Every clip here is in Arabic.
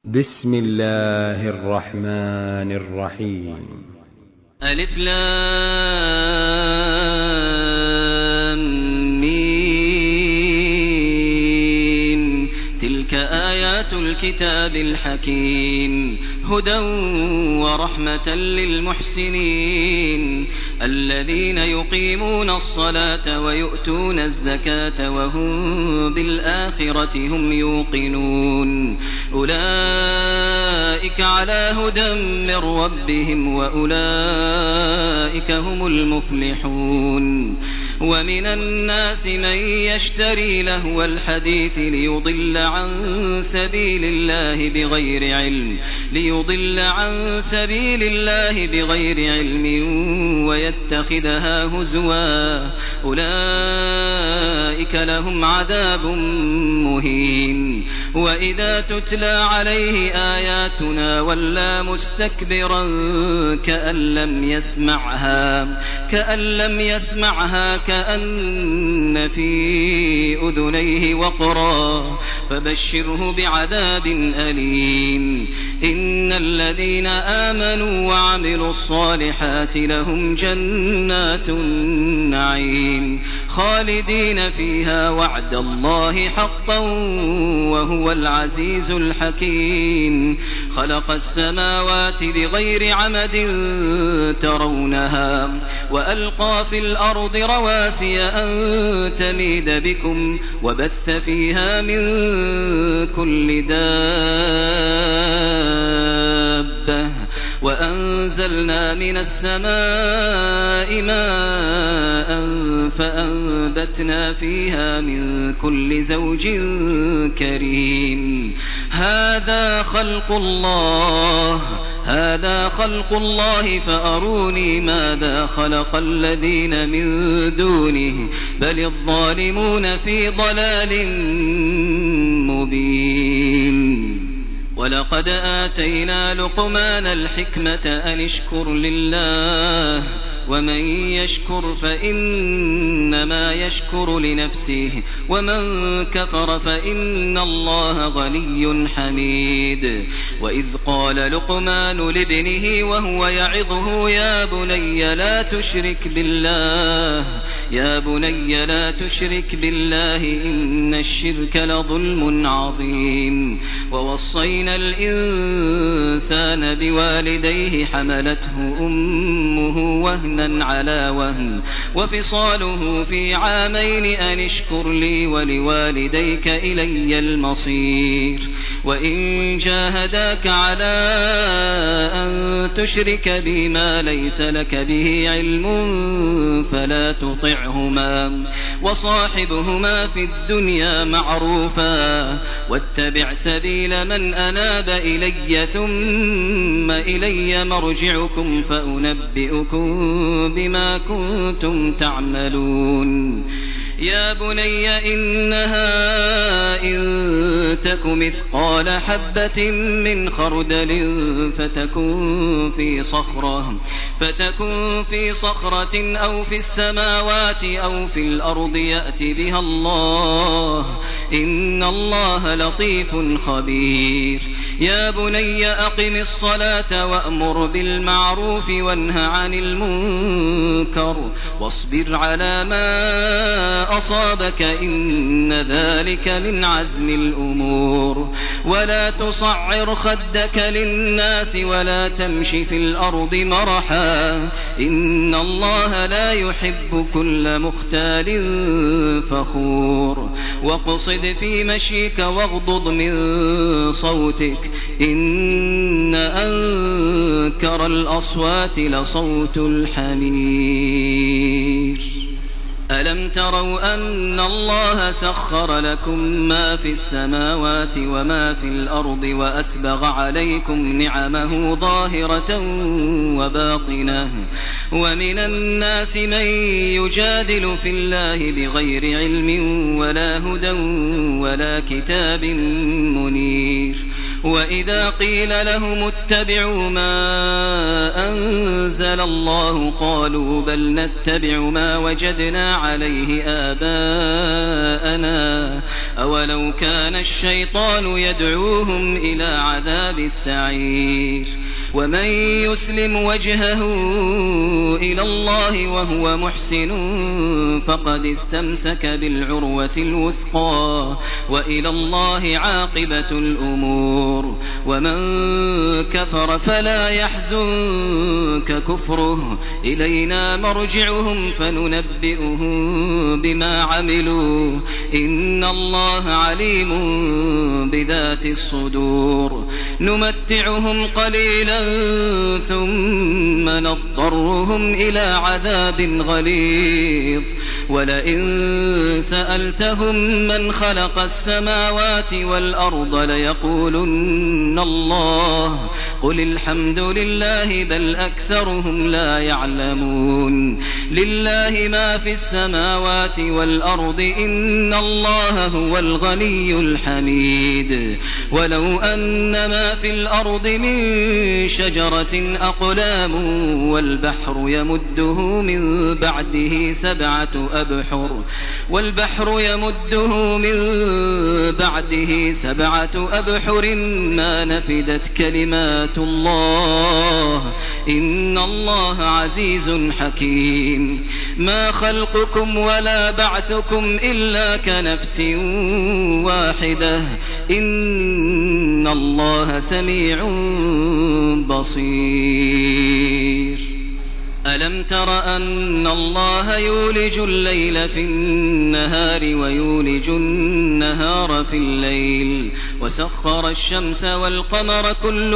بسم الله الرحمن الرحيم. ألف لام ميم. تلك آيات الكتاب الحكيم، هدى ورحمة للمحسنين الذين يقيمون الصلاة ويؤتون الزكاة وهم بالآخرة هم يوقنون. أولئك على هدى من ربهم وأولئك هم المفلحون. ومن الناس من يشتري لهو الحديث ليضل عن سبيل الله بغير علم ويتخذها هزوا، أولئك لهم عذاب مهين. وإذا تتلى عليه آياتنا ولى مستكبرا كأن لم يسمعها كأن في أذنيه وقرا، فبشره بعذاب أليم. إن الذين آمنوا وعملوا الصالحات لهم جنات النعيم خالدين فيها، وعد الله حقا وهو العزيز الحكيم. خلق السماوات بغير عمد ترونها وألقى في الأرض رواسي أن تميد بكم وبث فيها من كل دابة، وأنزلنا من السماء ماء فأنبتنا فيها من كل زوج كريم. هذا خلق الله فأروني ماذا خلق الذين من دونه بل الظالمون في ضلال مبين. ولقد آتينا لقمان الحكمة أن اشكر لله، ومن يشكر فإنما يشكر لنفسه، ومن كفر فإن الله غني حميد. وإذ قال لقمان لابنه وهو يعظه يا بني لا تشرك بالله إن الشرك لظلم عظيم. ووصينا الإنسان بوالديه حملته أمه وهنا على وهن وفصاله في عامين أن اشكر لي ولوالديك إلي المصير. وإن جاهداك على أن تشرك بي ما ليس لك به علم فلا تطعهما وصاحبهما في الدنيا معروفا، واتبع سبيل من أناب إلي ثم إلي مرجعكم فأنبئكم بما كنتم تعملون. يا بني إنها إن تك مثقال حبة من خردل فتكن في صخرة أو في السماوات أو في الأرض يأت بها الله، إن الله لطيف خبير. يا بني أقم الصلاة وأمر بالمعروف وانه عن المنكر واصبر على ما أصابك إن ذلك من عزم الأمور. ولا تصعر خدك للناس ولا تمش في الأرض مرحا، إن الله لا يحب كل مختال فخور. واقصد في مشيك واغضض من صوتك، إن أنكر الأصوات لصوت الحمير. ألم تروا أن الله سخر لكم ما في السماوات وما في الأرض وأسبغ عليكم نعمه ظاهرة وباطنة، ومن الناس من يجادل في الله بغير علم ولا هدى ولا كتاب منير. وإذا قيل لهم اتبعوا ما أنزل الله قالوا بل نتبع ما وجدنا عليه آباءنا أولو كان الشيطان يدعوهم إلى عذاب السعير ومن يسلم وجهه إلى الله وهو محسن فقد استمسك بالعروة الوثقى وإلى الله عاقبة الأمور ومن كفر فلا يحزنك كفره إلينا مرجعهم فننبئهم بما عملوا إن الله عليم بذات الصدور نمتعهم قليلا ثم نضطرهم إلى عذاب غليظ ولئن سألتهم من خلق السماوات والأرض ليقولن الله قل الحمد لله بل أكثرهم لا يعلمون لله ما في السماوات والأرض إن الله هو الغني الحميد ولو أن ما في الأرض من شجرة أقلام والبحر يمده من بعده سبعة أبحر ما نفدت كلمات الله إن الله عزيز حكيم ما خلقكم ولا بعثكم إلا كنفس واحدة إن الله سميع بصير ألم تر أن الله يولج الليل في النهار ويولج النهار في الليل وسخر الشمس والقمر كل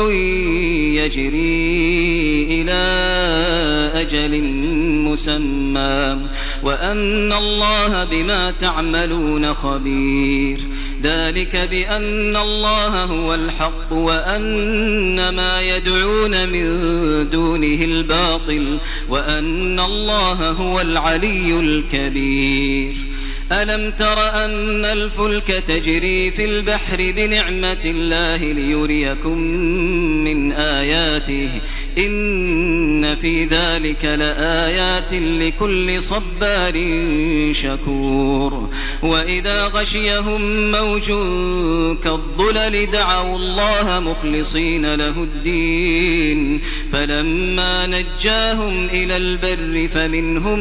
يجري إلى أجل مسمى وأن الله بما تعملون خبير ذلك بأن الله هو الحق وأن ما يدعون من دونه الباطل وأن الله هو العلي الكبير ألم تر أن الفلك تجري في البحر بنعمة الله ليريكم من آياته إن في ذلك لآيات لكل صبار شكور وإذا غشيهم موج كالظلل دعوا الله مخلصين له الدين فلما نجاهم إلى البر فمنهم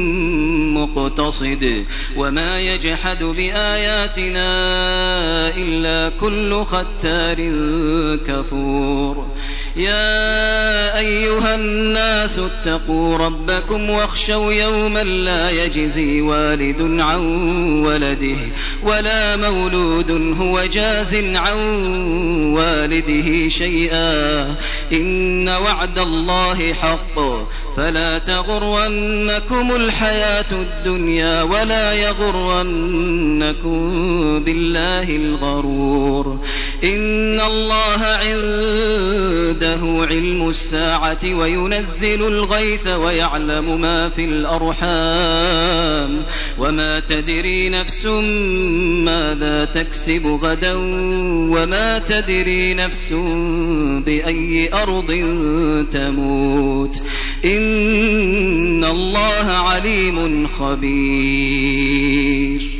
مقتصد وما يجحد بآياتنا إلا كل ختار كفور يا أيها الناس اتقوا ربكم واخشوا يوما لا يجزي والد عن ولده ولا مولود هو جاز عن والده شيئا إن وعد الله حق فلا تغرنكم الحياة الدنيا ولا يغرنكم بالله الغرور إن الله عنده علم الساعة وينزل الغيث ويعلم ما في الأرحام وما تدري نفس ماذا تكسب غدا وما تدري نفس بأي أرض تموت إن الله عليم خبير